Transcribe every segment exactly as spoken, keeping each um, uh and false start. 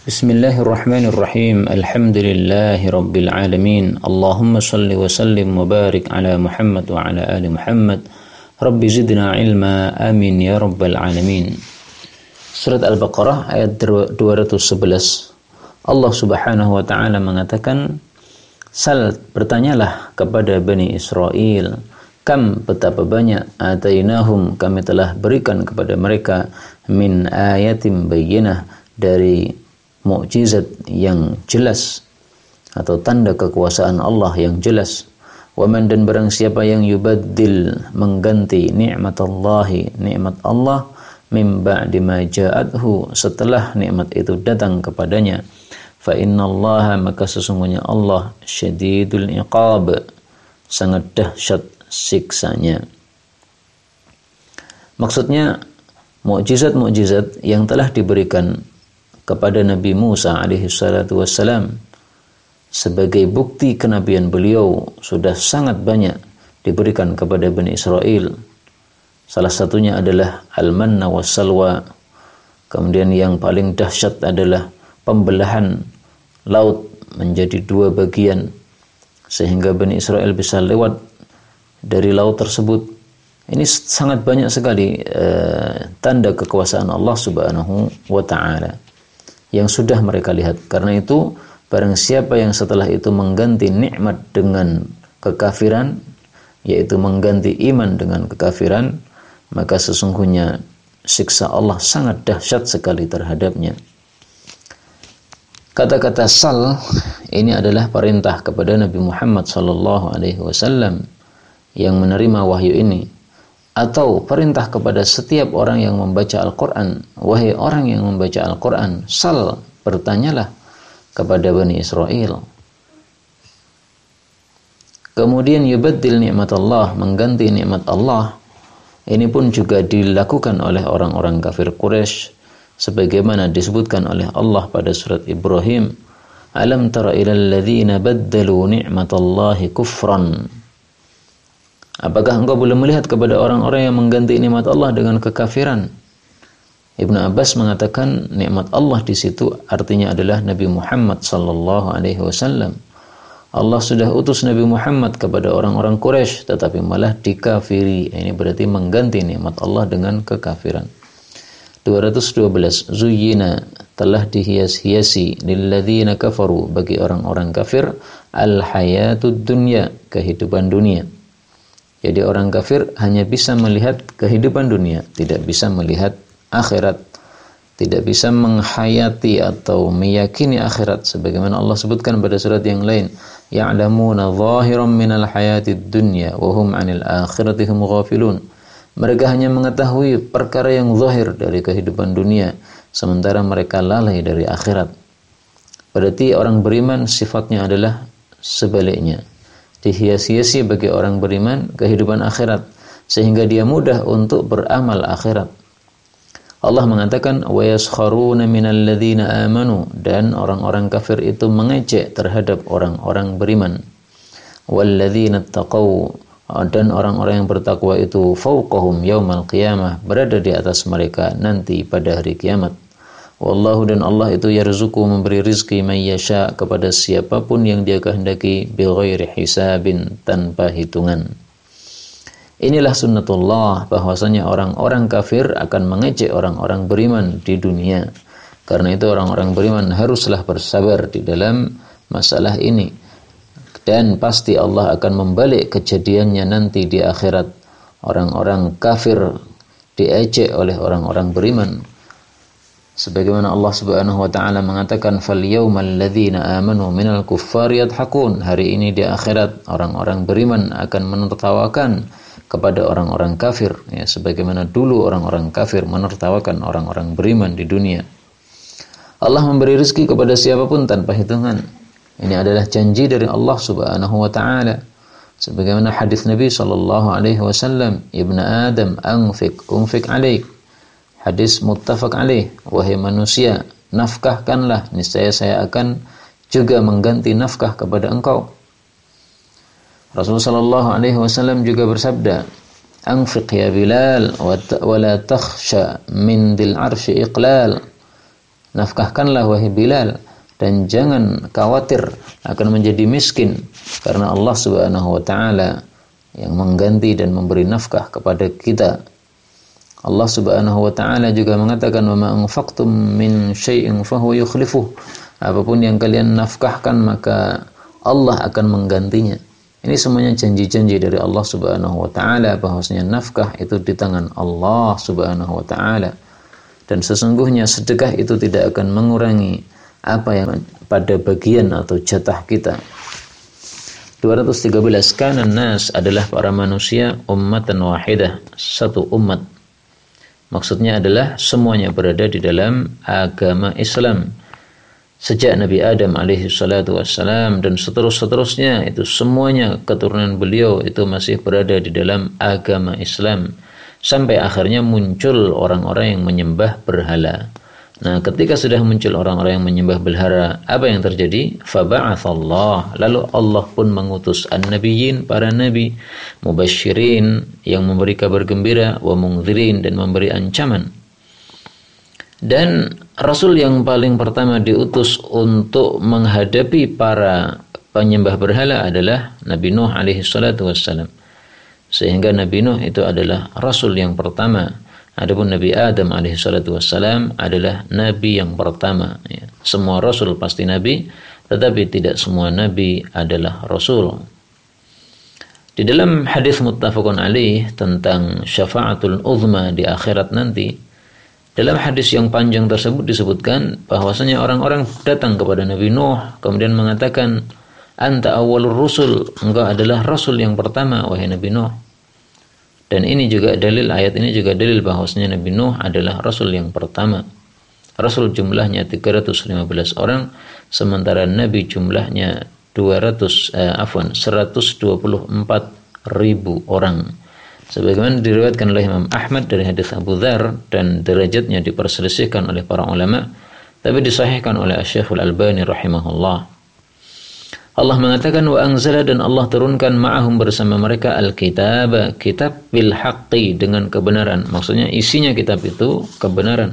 Bismillahirrahmanirrahim. Alhamdulillahi rabbil alamin. Allahumma salli wa sallim wa barik ala Muhammad wa ala ali Muhammad. Rabbi zidna ilma, amin ya rabbal alamin. Surat Al-Baqarah ayat dua ratus sebelas. Allah Subhanahu wa taala mengatakan, "Sal, bertanyalah kepada Bani Israel, kam, betapa banyak, atainahum, kami telah berikan kepada mereka, min ayatim bayyinah, dari mukjizat yang jelas atau tanda kekuasaan Allah yang jelas. Waman, dan barang siapa yang yubaddil, mengganti nikmatallahi, nikmat Allah, mim ba'di ma ja'athu, setelah nikmat itu datang kepadanya, fa innallaha, maka sesungguhnya Allah, syadidul iqab, sangat dahsyat siksanya." Maksudnya mukjizat-mukjizat yang telah diberikan kepada Nabi Musa alaihi salatu wassalam sebagai bukti kenabian beliau sudah sangat banyak diberikan kepada Bani Israel. Salah satunya adalah al-manna was-salwa. Kemudian yang paling dahsyat adalah pembelahan laut menjadi dua bagian sehingga Bani Israel bisa lewat dari laut tersebut. Ini sangat banyak sekali uh, tanda kekuasaan Allah Subhanahu wa taala yang sudah mereka lihat. Karena itu, barang siapa yang setelah itu mengganti nikmat dengan kekafiran, yaitu mengganti iman dengan kekafiran, maka sesungguhnya siksa Allah sangat dahsyat sekali terhadapnya. Kata-kata sal ini adalah perintah kepada Nabi Muhammad sallallahu alaihi wasallam yang menerima wahyu ini, atau perintah kepada setiap orang yang membaca Al-Quran. Wahai orang yang membaca Al-Quran, sal, bertanyalah kepada Bani Israel. Kemudian yubaddil nikmat Allah, mengganti nikmat Allah. Ini pun juga dilakukan oleh orang-orang kafir Quraisy, sebagaimana disebutkan oleh Allah pada surat Ibrahim, alam tara ilal ladzina baddalu ni'matallahi kufran. Apakah engkau belum melihat kepada orang-orang yang mengganti nikmat Allah dengan kekafiran? Ibnu Abbas mengatakan nikmat Allah di situ artinya adalah Nabi Muhammad sallallahu alaihi wasallam. Allah sudah utus Nabi Muhammad kepada orang-orang Quraisy tetapi malah dikafiri. Ini berarti mengganti nikmat Allah dengan kekafiran. dua ratus dua belas. Zuyyina, telah dihias-hiasi, lilladzina kafaru, bagi orang-orang kafir, al-hayatud dunya, kehidupan dunia. Jadi orang kafir hanya bisa melihat kehidupan dunia, tidak bisa melihat akhirat, tidak bisa menghayati atau meyakini akhirat, sebagaimana Allah sebutkan pada surat yang lain, ya'lamuna zahiran minal hayatid dunya wa hum 'anil akhirati hum ghafilun. Mereka hanya mengetahui perkara yang zahir dari kehidupan dunia, sementara mereka lalai dari akhirat. Berarti orang beriman sifatnya adalah sebaliknya. Dihias-hiasi bagi orang beriman kehidupan akhirat, sehingga dia mudah untuk beramal akhirat. Allah mengatakan, wa yaskharuna minal ladzina amanu, dan orang-orang kafir itu mengejek terhadap orang-orang beriman. Wal ladzina taqaw, dan orang-orang yang bertakwa itu fawqahum yaumal qiyamah, berada di atas mereka nanti pada hari kiamat. Wallahu, dan Allah itu yarzuqu, memberi rizki, may yasha, kepada siapapun yang dia kehendaki, bighairi hisabin, tanpa hitungan. Inilah sunnatullah, bahwasanya orang-orang kafir akan mengejek orang-orang beriman di dunia. Karena itu orang-orang beriman haruslah bersabar di dalam masalah ini, dan pasti Allah akan membalik kejadiannya nanti di akhirat. Orang-orang kafir diejek oleh orang-orang beriman, sebagaimana Allah Subhanahu wa taala mengatakan, fal yaumal ladzina amanu minal kuffari yadhakun, hari ini di akhirat orang-orang beriman akan menertawakan kepada orang-orang kafir, ya, sebagaimana dulu orang-orang kafir menertawakan orang-orang beriman di dunia. Allah memberi rezeki kepada siapapun tanpa hitungan. Ini adalah janji dari Allah Subhanahu wa taala, sebagaimana hadis Nabi sallallahu alaihi wasallam, ibnu Adam anfik unfik alaik. Hadis muttafaq alaih, wahai manusia, nafkahkanlah, niscaya saya akan juga mengganti nafkah kepada engkau. Rasulullah sallallahu alaihi wasallam juga bersabda, anfiq ya Bilal wa la takhsha min dil arsy iqlal. Nafkahkanlah wahai Bilal, dan jangan khawatir akan menjadi miskin, karena Allah Subhanahu wa taala yang mengganti dan memberi nafkah kepada kita. Allah Subhanahu wa taala juga mengatakan, "Wa ma anfaqtum min syai'in fahuwa yukhlifuh." Apapun yang kalian nafkahkan maka Allah akan menggantinya. Ini semuanya janji-janji dari Allah Subhanahu wa taala bahwasanya nafkah itu di tangan Allah Subhanahu wa taala. Dan sesungguhnya sedekah itu tidak akan mengurangi apa yang pada bagian atau jatah kita. dua ratus tiga belas Kana nas adalah para manusia ummatan wahidah, satu umat. Maksudnya adalah semuanya berada di dalam agama Islam. Sejak Nabi Adam alaihi salatu wassalam dan seterus-seterusnya, itu semuanya keturunan beliau itu masih berada di dalam agama Islam. Sampai akhirnya muncul orang-orang yang menyembah berhala. Nah, ketika sudah muncul orang-orang yang menyembah berhala, apa yang terjadi? Faba'athallah, lalu Allah pun mengutus an-nabiyyin, para nabi, mubasysyirin, yang memberi kabar gembira, wa mungdzirin, dan memberi ancaman. Dan Rasul yang paling pertama diutus untuk menghadapi para penyembah berhala adalah Nabi Nuh alaihi salatu wassalam. Sehingga Nabi Nuh itu adalah Rasul yang pertama. Adapun Nabi Adam alaihi salatu wassalam adalah Nabi yang pertama. Ya. Semua Rasul pasti Nabi, tetapi tidak semua Nabi adalah Rasul. Di dalam hadis muttafaqun alaih tentang syafa'atul uzma di akhirat nanti, dalam hadis yang panjang tersebut disebutkan bahwasanya orang-orang datang kepada Nabi Nuh kemudian mengatakan, "Anta awwalur rusul," engkau adalah rasul yang pertama wahai Nabi Nuh. Dan ini juga dalil, ayat ini juga dalil bahwasanya Nabi Nuh adalah rasul yang pertama. Rasul jumlahnya tiga ratus lima belas orang, sementara Nabi jumlahnya dua ratus eh, afwan seratus dua puluh empat ribu orang. Sebagaimana diriwayatkan oleh Imam Ahmad dari hadis Abu Dzar, dan derajatnya diperselisihkan oleh para ulama, tapi disahihkan oleh Asy-Syaikh Al-Albani rahimahullah. Allah mengatakan, wa anzala, dan Allah turunkan ma'ahum bersama mereka al-kitab, kitab bil haqqi, dengan kebenaran. Maksudnya isinya kitab itu kebenaran.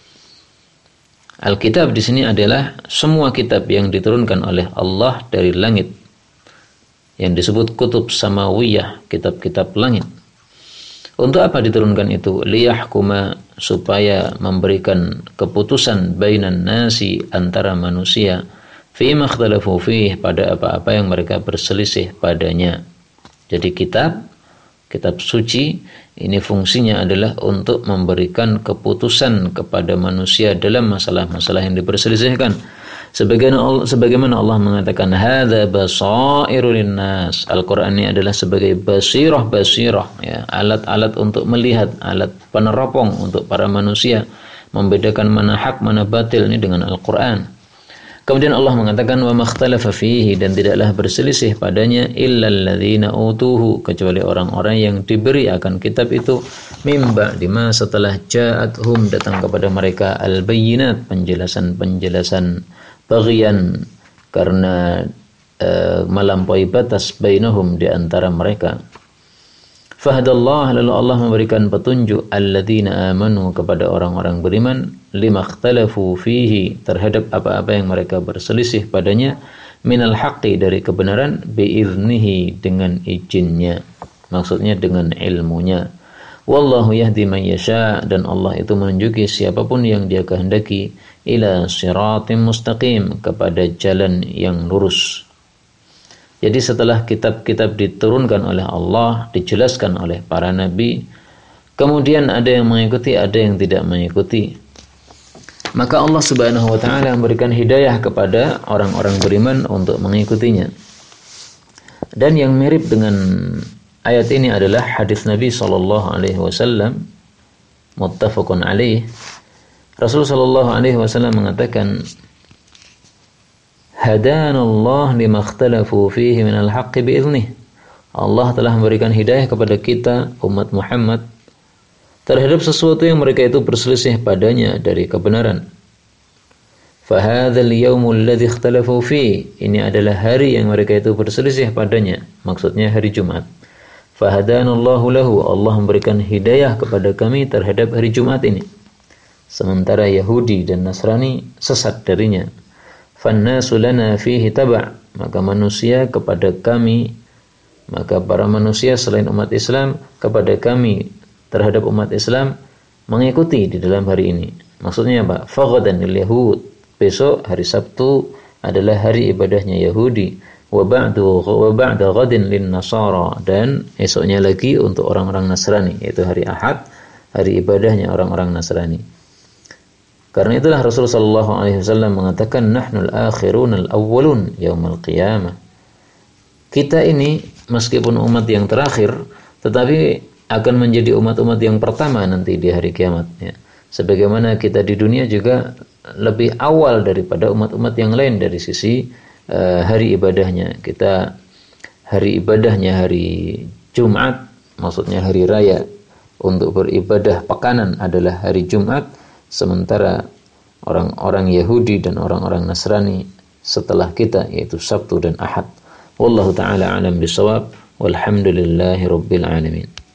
Al-kitab di sini adalah semua kitab yang diturunkan oleh Allah dari langit, yang disebut kutub samawiyah, kitab-kitab langit. Untuk apa diturunkan itu? Liyahkuma, supaya memberikan keputusan bainan nasi, antara manusia, fi makhtalafu fih, pada apa-apa yang mereka berselisih padanya. Jadi kitab, kitab suci ini fungsinya adalah untuk memberikan keputusan kepada manusia dalam masalah-masalah yang diperselisihkan. Sebagaimana, sebagaimana Allah mengatakan, hadza basairu linnas. Al-Qur'an ini adalah sebagai basirah-basirah, ya, alat-alat untuk melihat, alat peneropong untuk para manusia, membedakan mana hak mana batil ini dengan Al-Qur'an. Kemudian Allah mengatakan, wa makhtalafa fihi, dan tidaklah berselisih padanya illal ladzina utuhu, kecuali orang-orang yang diberi akan kitab itu, mimba, dima, setelah ja'athum, datang kepada mereka al-bayyinat, penjelasan-penjelasan bagian, karena e, melampaui batas bainahum, di antara mereka. Fahadallah, lalu Allah memberikan petunjuk alladzina amanu, kepada orang-orang beriman, limakhtalafu fihi, terhadap apa-apa yang mereka berselisih padanya, minal haqqi, dari kebenaran, biiznihi, dengan izinnya, maksudnya dengan ilmunya. Wallahu yahdi man yasha, dan Allah itu menunjuki siapapun yang Dia kehendaki, ila siratim mustaqim, kepada jalan yang lurus. Jadi setelah kitab-kitab diturunkan oleh Allah, dijelaskan oleh para nabi, kemudian ada yang mengikuti, ada yang tidak mengikuti, maka Allah Subhanahu wa taala memberikan hidayah kepada orang-orang beriman untuk mengikutinya. Dan yang mirip dengan ayat ini adalah hadis Nabi sallallahu alaihi wasallam, muttafaqun alaih. Rasulullah sallallahu alaihi wasallam mengatakan, hadanallah limakhtalafu fihi minal haqqi biiznih. Allah telah memberikan hidayah kepada kita, umat Muhammad, terhadap sesuatu yang mereka itu berselisih padanya dari kebenaran. Fahadzal yaumul ladzi ikhtalafu fi, ini adalah hari yang mereka itu berselisih padanya, maksudnya hari Jumat. Fahadanallahu lahu, Allah memberikan hidayah kepada kami terhadap hari Jumat ini. sementara Yahudi dan Nasrani sesat darinya. Fannasu lana fihi taba', maka manusia kepada kami, maka para manusia selain umat Islam kepada kami terhadap umat Islam mengikuti di dalam hari ini. Maksudnya apa? Faghadan lil yahud, besok hari Sabtu adalah hari ibadahnya Yahudi. Wa ba'du wa ba'da ghadin lin nasara, dan esoknya lagi untuk orang-orang Nasrani, yaitu hari Ahad, hari ibadahnya orang-orang Nasrani. Karena itulah Rasulullah sallallahu alaihi wasallam mengatakan nahnul akhirun al-awwalun yaumal qiyamah. Kita ini meskipun umat yang terakhir, tetapi akan menjadi umat-umat yang pertama nanti di hari kiamat, ya. Sebagaimana kita di dunia juga lebih awal daripada umat-umat yang lain dari sisi uh, hari ibadahnya. Kita hari ibadahnya hari Jumat, maksudnya hari raya untuk beribadah pekanan adalah hari Jumat, sementara orang-orang Yahudi dan orang-orang Nasrani setelah kita yaitu Sabtu dan Ahad. Wallahu taala alam bisawab, walhamdulillahi rabbil alamin.